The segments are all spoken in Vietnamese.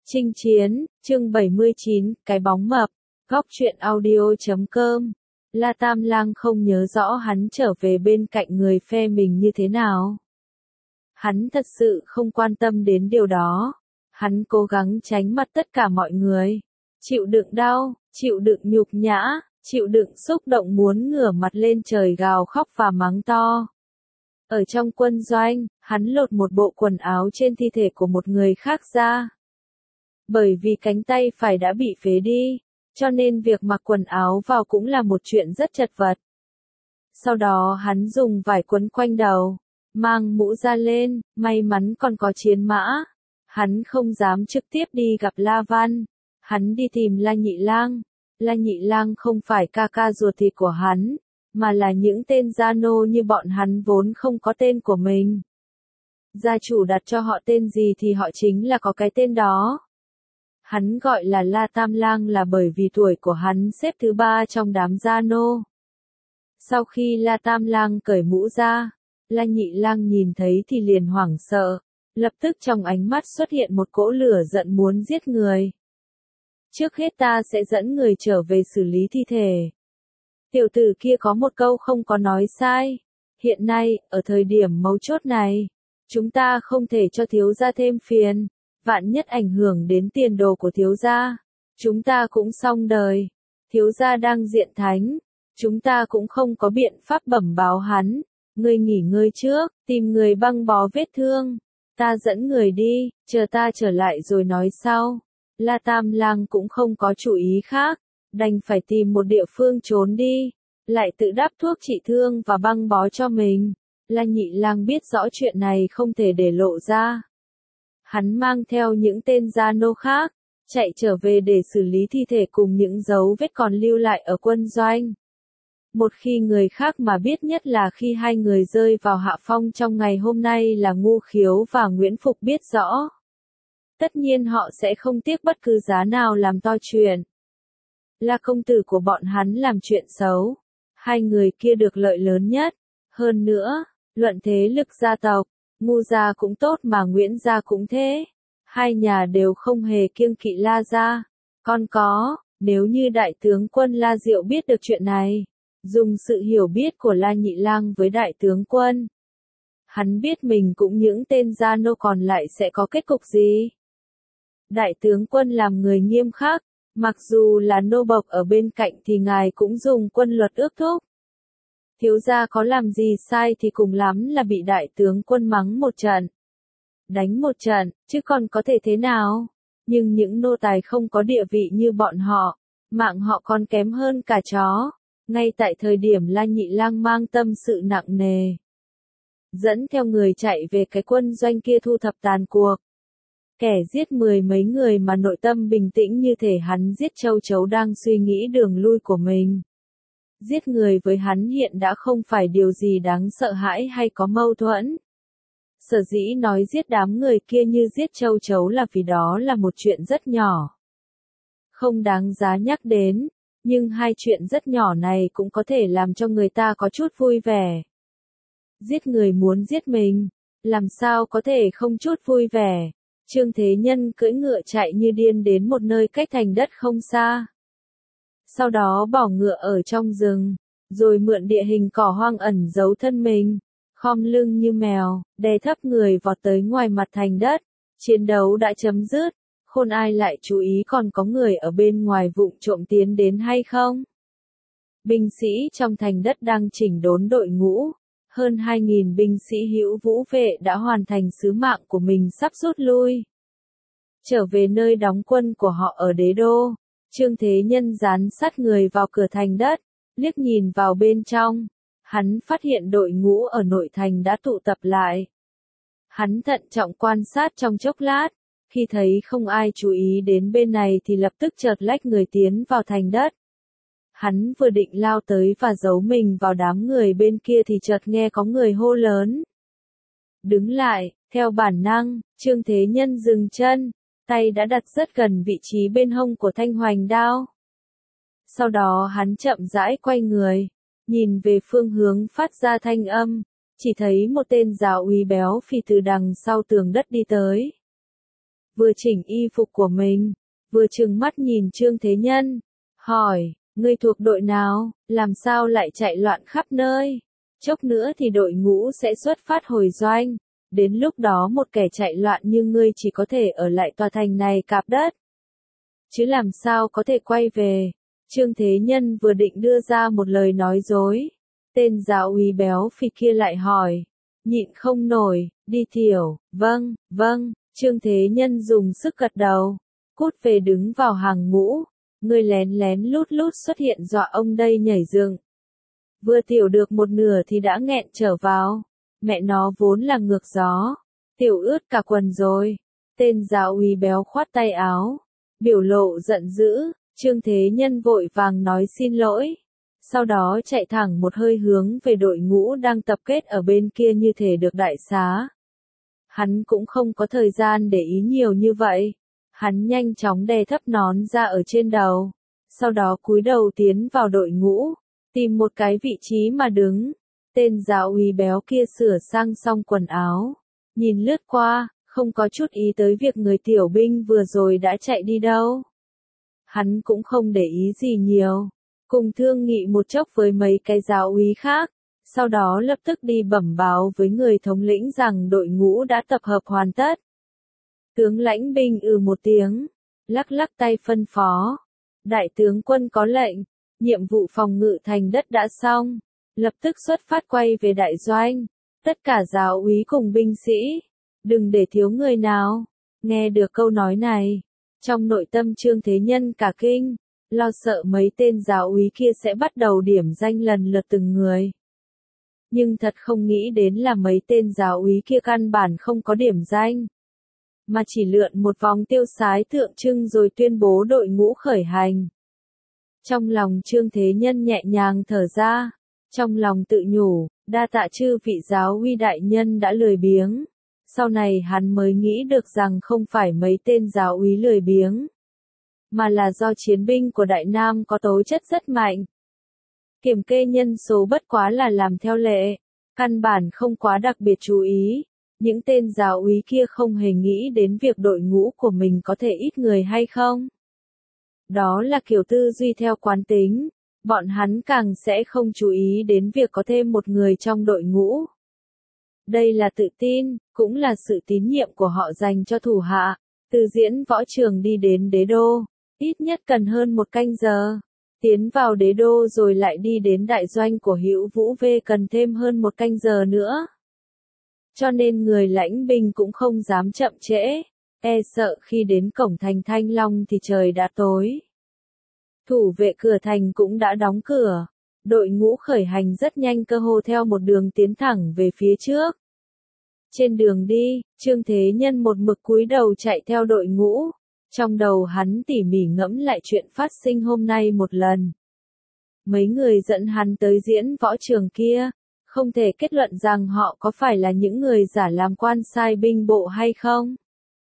Chinh chiến, chương 79, cái bóng mập, góc truyện audio.com. La Tam Lang không nhớ rõ hắn trở về bên cạnh người phe mình như thế nào. Hắn thật sự không quan tâm đến điều đó. Hắn cố gắng tránh mặt tất cả mọi người. Chịu đựng đau, chịu đựng nhục nhã, chịu đựng xúc động muốn ngửa mặt lên trời gào khóc và mắng to. Ở trong quân doanh, hắn lột một bộ quần áo trên thi thể của một người khác ra. Bởi vì cánh tay phải đã bị phế đi, cho nên việc mặc quần áo vào cũng là một chuyện rất chật vật. Sau đó hắn dùng vải quấn quanh đầu, mang mũ ra lên, may mắn còn có chiến mã. Hắn không dám trực tiếp đi gặp La Văn, hắn đi tìm La Nhị Lang. La Nhị Lang không phải ca ca ruột thịt của hắn, mà là những tên gia nô như bọn hắn vốn không có tên của mình. Gia chủ đặt cho họ tên gì thì họ chính là có cái tên đó. Hắn gọi là La Tam Lang là bởi vì tuổi của hắn xếp thứ 3 trong đám gia nô. Sau khi La Tam Lang cởi mũ ra, La Nhị Lang nhìn thấy thì liền hoảng sợ, lập tức trong ánh mắt xuất hiện một cỗ lửa giận muốn giết người. Trước hết ta sẽ dẫn người trở về xử lý thi thể. Tiểu tử kia có một câu không có nói sai. Hiện nay, ở thời điểm mấu chốt này, chúng ta không thể cho thiếu gia thêm phiền. Vạn nhất ảnh hưởng đến tiền đồ của thiếu gia, chúng ta cũng xong đời. Thiếu gia đang diện thánh, chúng ta cũng không có biện pháp bẩm báo hắn. Ngươi nghỉ ngơi trước, tìm người băng bó vết thương. Ta dẫn người đi, chờ ta trở lại rồi nói sau. La Tam Lang cũng không có chủ ý khác, đành phải tìm một địa phương trốn đi, lại tự đắp thuốc trị thương và băng bó cho mình. La Nhị Lang biết rõ chuyện này không thể để lộ ra. Hắn mang theo những tên gia nô khác, chạy trở về để xử lý thi thể cùng những dấu vết còn lưu lại ở quân doanh. Một khi người khác mà biết, nhất là khi hai người rơi vào hạ phong trong ngày hôm nay là Ngô Khiếu và Nguyễn Phục biết rõ. Tất nhiên họ sẽ không tiếc bất cứ giá nào làm to chuyện. La công tử của bọn hắn làm chuyện xấu. Hai người kia được lợi lớn nhất. Hơn nữa, luận thế lực gia tộc, Ngô gia cũng tốt mà Nguyễn gia cũng thế. Hai nhà đều không hề kiêng kỵ La gia. Còn có, nếu như đại tướng quân La Diệu biết được chuyện này, dùng sự hiểu biết của La Nhị Lang với đại tướng quân, hắn biết mình cũng những tên gia nô còn lại sẽ có kết cục gì. Đại tướng quân làm người nghiêm khắc, mặc dù là nô bộc ở bên cạnh thì ngài cũng dùng quân luật ước thúc. Thiếu gia có làm gì sai thì cùng lắm là bị đại tướng quân mắng một trận, đánh một trận, chứ còn có thể thế nào. Nhưng những nô tài không có địa vị như bọn họ, mạng họ còn kém hơn cả chó. Ngay tại thời điểm La Nhị Lang mang tâm sự nặng nề, dẫn theo người chạy về cái quân doanh kia thu thập tàn cuộc. Kẻ giết mười mấy người mà nội tâm bình tĩnh như thể hắn giết châu chấu đang suy nghĩ đường lui của mình. Giết người với hắn hiện đã không phải điều gì đáng sợ hãi hay có mâu thuẫn. Sở dĩ nói giết đám người kia như giết châu chấu là vì đó là một chuyện rất nhỏ, không đáng giá nhắc đến, nhưng hai chuyện rất nhỏ này cũng có thể làm cho người ta có chút vui vẻ. Giết người muốn giết mình, làm sao có thể không chút vui vẻ. Trương Thế Nhân cưỡi ngựa chạy như điên đến một nơi cách thành đất không xa. Sau đó bỏ ngựa ở trong rừng, rồi mượn địa hình cỏ hoang ẩn giấu thân mình, khom lưng như mèo, đè thấp người vọt tới ngoài mặt thành đất. Chiến đấu đã chấm dứt, khôn ai lại chú ý còn có người ở bên ngoài vụng trộm tiến đến hay không. Binh sĩ trong thành đất đang chỉnh đốn đội ngũ. Hơn 2.000 binh sĩ hữu vũ vệ đã hoàn thành sứ mạng của mình sắp rút lui, trở về nơi đóng quân của họ ở đế đô. Trương Thế Nhân dán sát người vào cửa thành đất, liếc nhìn vào bên trong. Hắn phát hiện đội ngũ ở nội thành đã tụ tập lại. Hắn thận trọng quan sát trong chốc lát, khi thấy không ai chú ý đến bên này thì lập tức chợt lách người tiến vào thành đất. Hắn vừa định lao tới và giấu mình vào đám người bên kia thì chợt nghe có người hô lớn. Đứng lại, theo bản năng, Trương Thế Nhân dừng chân, tay đã đặt rất gần vị trí bên hông của thanh hoành đao. Sau đó hắn chậm rãi quay người, nhìn về phương hướng phát ra thanh âm, chỉ thấy một tên giáo úy béo phì từ đằng sau tường đất đi tới. vừa chỉnh y phục của mình, vừa trừng mắt nhìn Trương Thế Nhân, hỏi, ngươi thuộc đội nào, làm sao lại chạy loạn khắp nơi? Chốc nữa thì đội ngũ sẽ xuất phát hồi doanh, đến lúc đó một kẻ chạy loạn như ngươi chỉ có thể ở lại tòa thành này cạp đất, chứ làm sao có thể quay về. Trương Thế Nhân vừa định đưa ra một lời nói dối, tên giáo úy béo phì kia lại hỏi, nhịn không nổi, đi thiểu, vâng, vâng, Trương Thế Nhân dùng sức gật đầu, cút về đứng vào hàng ngũ, ngươi lén lén lút lút xuất hiện dọa ông đây nhảy dựng. Vừa tiểu được một nửa thì đã nghẹn trở vào, mẹ nó vốn là ngược gió, tiểu ướt cả quần rồi. Tên giáo úy béo khoát tay áo, biểu lộ giận dữ, Trương Thế Nhân vội vàng nói xin lỗi, sau đó chạy thẳng một hơi hướng về đội ngũ đang tập kết ở bên kia như thể được đại xá. Hắn cũng không có thời gian để ý nhiều như vậy, hắn nhanh chóng đè thấp nón ra ở trên đầu, sau đó cúi đầu tiến vào đội ngũ, tìm một cái vị trí mà đứng. Tên giáo úy béo kia sửa sang xong quần áo, nhìn lướt qua, không có chút ý tới việc người tiểu binh vừa rồi đã chạy đi đâu. Hắn cũng không để ý gì nhiều, cùng thương nghị một chốc với mấy cái giáo úy khác, sau đó lập tức đi bẩm báo với người thống lĩnh rằng đội ngũ đã tập hợp hoàn tất. Tướng lãnh binh một tiếng, lắc lắc tay phân phó. Đại tướng quân có lệnh, nhiệm vụ phòng ngự thành đất đã xong, lập tức xuất phát quay về đại doanh. Tất cả giáo úy cùng binh sĩ, đừng để thiếu người nào. Nghe được câu nói này, trong nội tâm Trương Thế Nhân cả kinh, lo sợ mấy tên giáo úy kia sẽ bắt đầu điểm danh lần lượt từng người. Nhưng thật không nghĩ đến là mấy tên giáo úy kia căn bản không có điểm danh, mà chỉ lượn một vòng tiêu sái tượng trưng rồi tuyên bố đội ngũ khởi hành. Trong lòng Trương Thế Nhân nhẹ nhàng thở ra, trong lòng tự nhủ, đa tạ chư vị giáo uy đại nhân đã lười biếng. Sau này hắn mới nghĩ được rằng không phải mấy tên giáo úy lười biếng, mà là do chiến binh của Đại Nam có tố chất rất mạnh. Kiểm kê nhân số bất quá là làm theo lệ, căn bản không quá đặc biệt chú ý. Những tên giáo úy kia không hề nghĩ đến việc đội ngũ của mình có thể ít người hay không. Đó là kiểu tư duy theo quán tính, bọn hắn càng sẽ không chú ý đến việc có thêm một người trong đội ngũ. Đây là tự tin, cũng là sự tín nhiệm của họ dành cho thủ hạ. Từ diễn võ trường đi đến đế đô, ít nhất cần hơn 1 canh giờ. Tiến vào đế đô rồi lại đi đến đại doanh của Hữu Vũ V cần thêm hơn 1 canh giờ nữa. Cho nên người lãnh binh cũng không dám chậm trễ, e sợ khi đến cổng thành Thanh Long thì trời đã tối. Thủ vệ cửa thành cũng đã đóng cửa, đội ngũ khởi hành rất nhanh cơ hồ theo một đường tiến thẳng về phía trước. Trên đường đi, Trương Thế Nhân một mực cúi đầu chạy theo đội ngũ, trong đầu hắn tỉ mỉ ngẫm lại chuyện phát sinh hôm nay một lần. Mấy người dẫn hắn tới diễn võ trường kia, không thể kết luận rằng họ có phải là những người giả làm quan sai binh bộ hay không.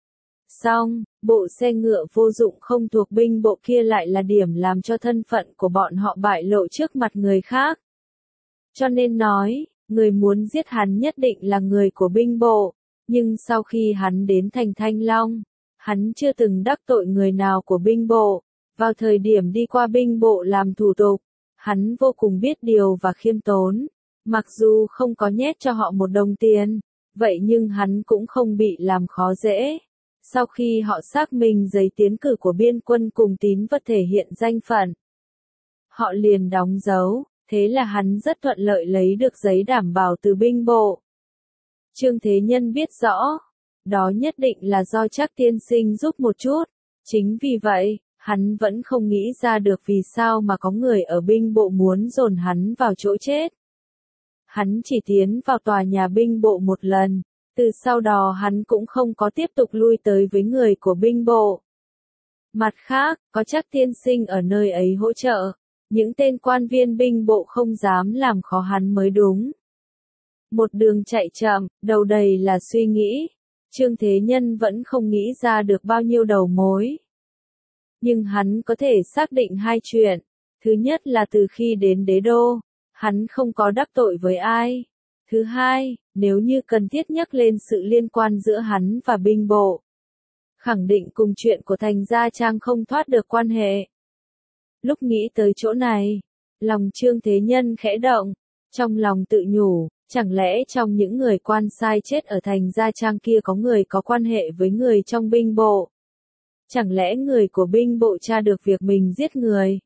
Song, bộ xe ngựa vô dụng không thuộc binh bộ kia lại là điểm làm cho thân phận của bọn họ bại lộ trước mặt người khác. Cho nên nói, người muốn giết hắn nhất định là người của binh bộ, nhưng sau khi hắn đến thành Thanh Long, hắn chưa từng đắc tội người nào của binh bộ. Vào thời điểm đi qua binh bộ làm thủ tục, hắn vô cùng biết điều và khiêm tốn. Mặc dù không có nhét cho họ một đồng tiền, vậy nhưng hắn cũng không bị làm khó dễ. Sau khi họ xác minh giấy tiến cử của biên quân cùng tín vật thể hiện danh phận, họ liền đóng dấu, thế là hắn rất thuận lợi lấy được giấy đảm bảo từ binh bộ. Trương Thế Nhân biết rõ, đó nhất định là do Trác tiên sinh giúp một chút, chính vì vậy, hắn vẫn không nghĩ ra được vì sao mà có người ở binh bộ muốn dồn hắn vào chỗ chết. Hắn chỉ tiến vào tòa nhà binh bộ một lần, từ sau đó hắn cũng không có tiếp tục lui tới với người của binh bộ. Mặt khác, có Trác tiên sinh ở nơi ấy hỗ trợ, những tên quan viên binh bộ không dám làm khó hắn mới đúng. Một đường chạy chậm, đầu đầy là suy nghĩ, Trương Thế Nhân vẫn không nghĩ ra được bao nhiêu đầu mối. Nhưng hắn có thể xác định 2 chuyện, thứ nhất là từ khi đến đế đô, hắn không có đắc tội với ai. Thứ hai, nếu như cần thiết nhắc lên sự liên quan giữa hắn và binh bộ, khẳng định cùng chuyện của Thành Gia Trang không thoát được quan hệ. Lúc nghĩ tới chỗ này, lòng Trương Thế Nhân khẽ động, trong lòng tự nhủ, chẳng lẽ trong những người quan sai chết ở Thành Gia Trang kia có người có quan hệ với người trong binh bộ? Chẳng lẽ người của binh bộ tra được việc mình giết người?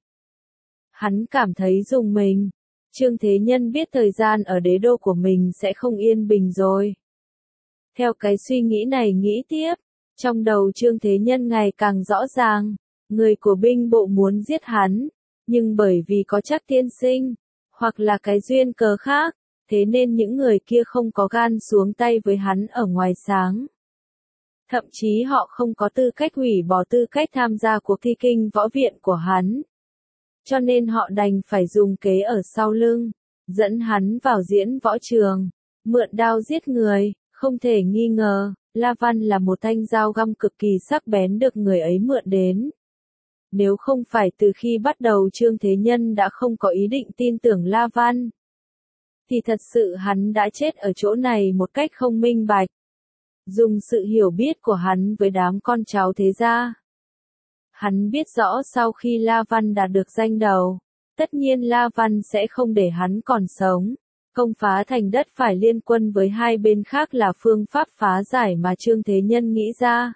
Hắn cảm thấy rùng mình. Trương Thế Nhân biết thời gian ở đế đô của mình sẽ không yên bình rồi. Theo cái suy nghĩ này nghĩ tiếp, trong đầu Trương Thế Nhân ngày càng rõ ràng, người của binh bộ muốn giết hắn, nhưng bởi vì có Trác tiên sinh, hoặc là cái duyên cớ khác, thế nên những người kia không có gan xuống tay với hắn ở ngoài sáng. Thậm chí họ không có tư cách hủy bỏ tư cách tham gia cuộc thi kinh võ viện của hắn. Cho nên họ đành phải dùng kế ở sau lưng, dẫn hắn vào diễn võ trường, mượn đao giết người. Không thể nghi ngờ, La Văn là một thanh dao găm cực kỳ sắc bén được người ấy mượn đến. Nếu không phải từ khi bắt đầu Trương Thế Nhân đã không có ý định tin tưởng La Văn, thì thật sự hắn đã chết ở chỗ này một cách không minh bạch. Dùng sự hiểu biết của hắn với đám con cháu thế gia, hắn biết rõ sau khi La Văn đạt được danh đầu, tất nhiên La Văn sẽ không để hắn còn sống. Công phá thành đất phải liên quân với hai bên khác là phương pháp phá giải mà Trương Thế Nhân nghĩ ra.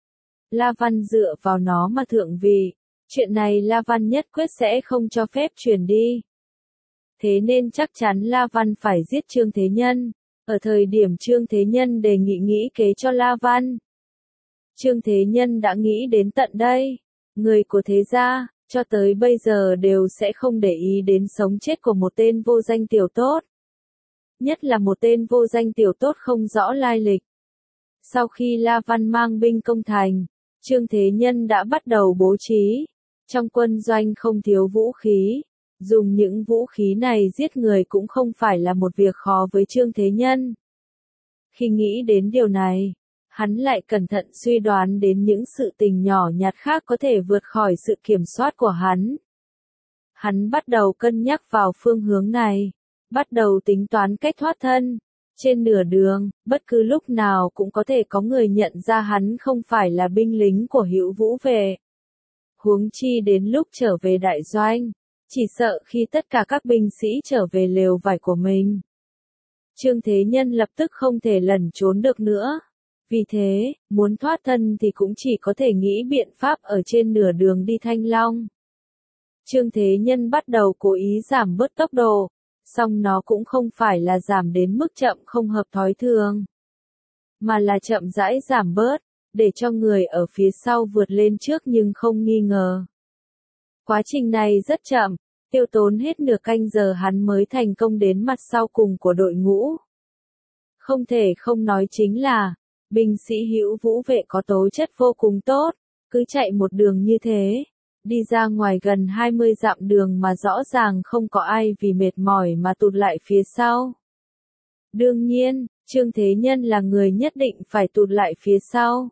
La Văn dựa vào nó mà thượng vị, chuyện này La Văn nhất quyết sẽ không cho phép truyền đi. Thế nên chắc chắn La Văn phải giết Trương Thế Nhân, ở thời điểm Trương Thế Nhân đề nghị nghĩ kế cho La Văn. Trương Thế Nhân đã nghĩ đến tận đây, người của thế gia, cho tới bây giờ đều sẽ không để ý đến sống chết của một tên vô danh tiểu tốt. Nhất là một tên vô danh tiểu tốt không rõ lai lịch. Sau khi La Văn mang binh công thành, Trương Thế Nhân đã bắt đầu bố trí. Trong quân doanh không thiếu vũ khí, dùng những vũ khí này giết người cũng không phải là một việc khó với Trương Thế Nhân. Khi nghĩ đến điều này, hắn lại cẩn thận suy đoán đến những sự tình nhỏ nhặt khác có thể vượt khỏi sự kiểm soát của hắn. Hắn bắt đầu cân nhắc vào phương hướng này. Bắt đầu tính toán cách thoát thân. Trên nửa đường, bất cứ lúc nào cũng có thể có người nhận ra hắn không phải là binh lính của Hữu Vũ Vệ. Huống chi đến lúc trở về đại doanh, chỉ sợ khi tất cả các binh sĩ trở về lều vải của mình, Trương Thế Nhân lập tức không thể lẩn trốn được nữa. Vì thế, muốn thoát thân thì cũng chỉ có thể nghĩ biện pháp ở trên nửa đường đi Thanh Long. Trương Thế Nhân bắt đầu cố ý giảm bớt tốc độ. Song nó cũng không phải là giảm đến mức chậm không hợp thói thường, mà là chậm rãi giảm bớt, để cho người ở phía sau vượt lên trước nhưng không nghi ngờ. Quá trình này rất chậm, tiêu tốn hết nửa canh giờ hắn mới thành công đến mặt sau cùng của đội ngũ. Không thể không nói chính là, binh sĩ Hữu Vũ Vệ có tố chất vô cùng tốt, cứ chạy một đường như thế. Đi ra ngoài gần 20 dặm đường mà rõ ràng không có ai vì mệt mỏi mà tụt lại phía sau. Đương nhiên, Trương Thế Nhân là người nhất định phải tụt lại phía sau.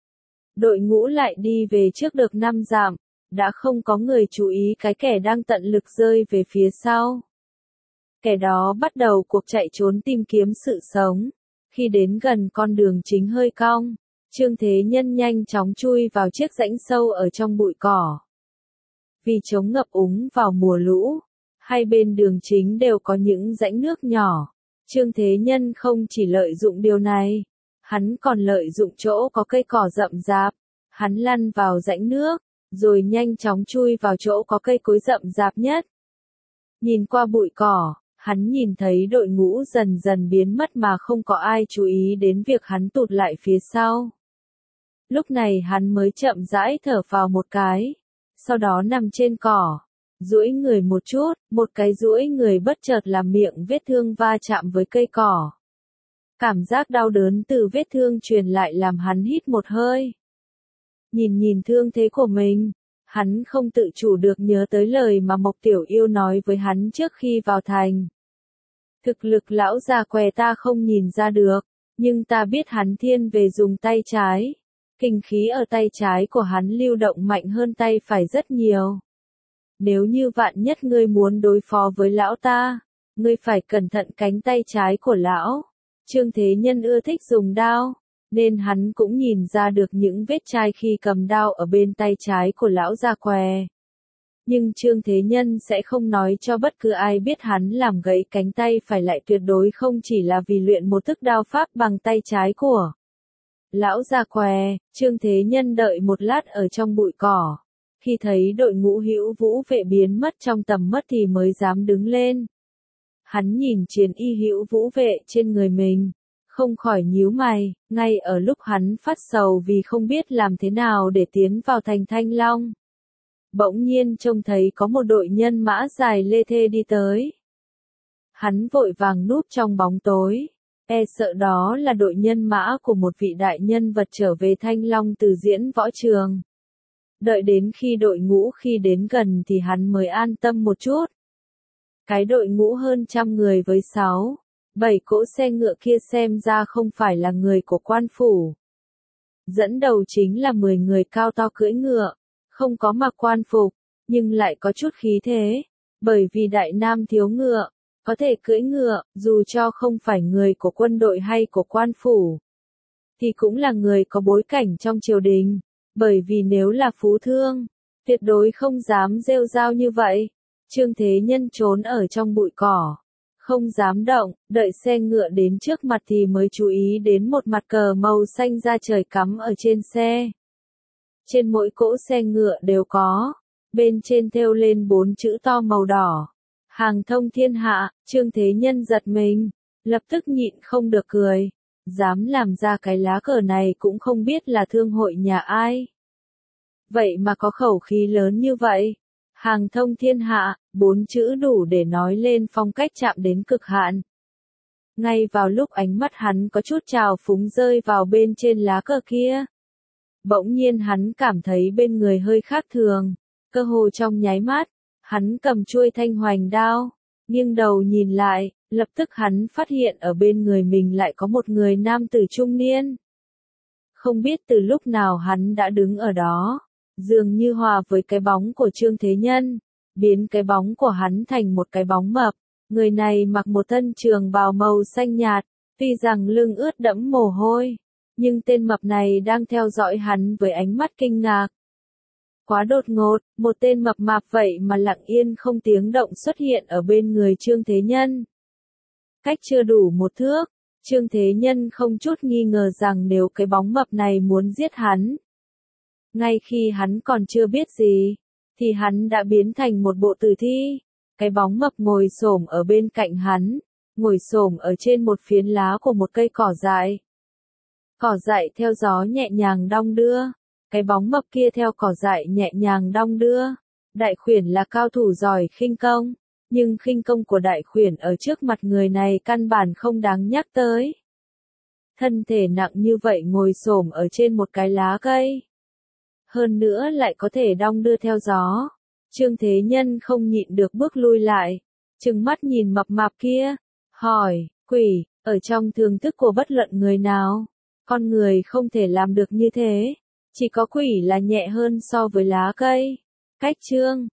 Đội ngũ lại đi về trước được 5 dặm, đã không có người chú ý cái kẻ đang tận lực rơi về phía sau. Kẻ đó bắt đầu cuộc chạy trốn tìm kiếm sự sống. Khi đến gần con đường chính hơi cong, Trương Thế Nhân nhanh chóng chui vào chiếc rãnh sâu ở trong bụi cỏ. Vì chống ngập úng vào mùa lũ, hai bên đường chính đều có những rãnh nước nhỏ. Trương Thế Nhân không chỉ lợi dụng điều này, hắn còn lợi dụng chỗ có cây cỏ rậm rạp. Hắn lăn vào rãnh nước, rồi nhanh chóng chui vào chỗ có cây cối rậm rạp nhất. Nhìn qua bụi cỏ, hắn nhìn thấy đội ngũ dần dần biến mất mà không có ai chú ý đến việc hắn tụt lại phía sau. Lúc này hắn mới chậm rãi thở phào một cái. Sau đó nằm trên cỏ, duỗi người một chút, một cái duỗi người bất chợt làm miệng vết thương va chạm với cây cỏ. Cảm giác đau đớn từ vết thương truyền lại làm hắn hít một hơi. Nhìn thương thế của mình, hắn không tự chủ được nhớ tới lời mà Mộc Tiểu Yêu nói với hắn trước khi vào thành. Thực lực lão già què ta không nhìn ra được, nhưng ta biết hắn thiên về dùng tay trái. Kinh khí ở tay trái của hắn lưu động mạnh hơn tay phải rất nhiều. Nếu như vạn nhất ngươi muốn đối phó với lão ta, ngươi phải cẩn thận cánh tay trái của lão. Trương Thế Nhân ưa thích dùng đao, nên hắn cũng nhìn ra được những vết chai khi cầm đao ở bên tay trái của lão già què. Nhưng Trương Thế Nhân sẽ không nói cho bất cứ ai biết hắn làm gãy cánh tay phải, lại tuyệt đối không chỉ là vì luyện một thức đao pháp bằng tay trái của lão già què. Trương Thế Nhân đợi một lát ở trong bụi cỏ. Khi thấy đội ngũ Hữu Vũ vệ biến mất trong tầm mắt thì mới dám đứng lên. Hắn nhìn chiến y Hữu Vũ vệ trên người mình, không khỏi nhíu mày. Ngay ở lúc hắn phát sầu vì không biết làm thế nào để tiến vào thành Thanh Long, bỗng nhiên trông thấy có một đội nhân mã dài lê thê đi tới. Hắn vội vàng núp trong bóng tối, e sợ đó là đội nhân mã của một vị đại nhân vật trở về Thanh Long từ diễn võ trường. Đợi đến khi đội ngũ khi đến gần thì hắn mới an tâm một chút. Cái đội ngũ hơn 100 người với 6-7 cỗ xe ngựa kia xem ra không phải là người của quan phủ. Dẫn đầu chính là 10 người cao to cưỡi ngựa, không có mặc quan phục, nhưng lại có chút khí thế, bởi vì đại nam thiếu ngựa, có thể cưỡi ngựa, dù cho không phải người của quân đội hay của quan phủ, thì cũng là người có bối cảnh trong triều đình, bởi vì nếu là phú thương, tuyệt đối không dám rêu rao như vậy. Trương Thế Nhân trốn ở trong bụi cỏ, không dám động, đợi xe ngựa đến trước mặt thì mới chú ý đến một mặt cờ màu xanh da trời cắm ở trên xe. Trên mỗi cỗ xe ngựa đều có, bên trên thêu lên 4 chữ to màu đỏ. Hàng thông thiên hạ. Trương Thế Nhân giật mình, lập tức nhịn không được cười. Dám làm ra cái lá cờ này cũng không biết là thương hội nhà ai. Vậy mà có khẩu khí lớn như vậy. Hàng thông thiên hạ, 4 chữ đủ để nói lên phong cách chạm đến cực hạn. Ngay vào lúc ánh mắt hắn có chút trào phúng rơi vào bên trên lá cờ kia, bỗng nhiên hắn cảm thấy bên người hơi khác thường, cơ hồ trong nháy mắt, hắn cầm chuôi thanh hoành đao, nghiêng đầu nhìn lại, lập tức hắn phát hiện ở bên người mình lại có một người nam tử trung niên. Không biết từ lúc nào hắn đã đứng ở đó, dường như hòa với cái bóng của Trương Thế Nhân, biến cái bóng của hắn thành một cái bóng mập. Người này mặc một thân trường bào màu xanh nhạt, tuy rằng lưng ướt đẫm mồ hôi, nhưng tên mập này đang theo dõi hắn với ánh mắt kinh ngạc. Quá đột ngột, một tên mập mạp vậy mà lặng yên không tiếng động xuất hiện ở bên người Trương Thế Nhân. Cách chưa đủ một thước, Trương Thế Nhân không chút nghi ngờ rằng nếu cái bóng mập này muốn giết hắn, ngay khi hắn còn chưa biết gì, thì hắn đã biến thành một bộ tử thi. Cái bóng mập ngồi xổm ở bên cạnh hắn, ngồi xổm ở trên một phiến lá của một cây cỏ dại. Cỏ dại theo gió nhẹ nhàng đong đưa, cái bóng mập kia theo cỏ dại nhẹ nhàng đong đưa. Đại khuyển là cao thủ giỏi khinh công, nhưng khinh công của đại khuyển ở trước mặt người này căn bản không đáng nhắc tới. Thân thể nặng như vậy ngồi xổm ở trên một cái lá cây, hơn nữa lại có thể đong đưa theo gió. Trương Thế Nhân không nhịn được bước lui lại, trừng mắt nhìn mập mạp kia, hỏi, quỷ, ở trong thường thức của bất luận người nào, con người không thể làm được như thế, chỉ có quỷ là nhẹ hơn so với lá cây. Cách Trương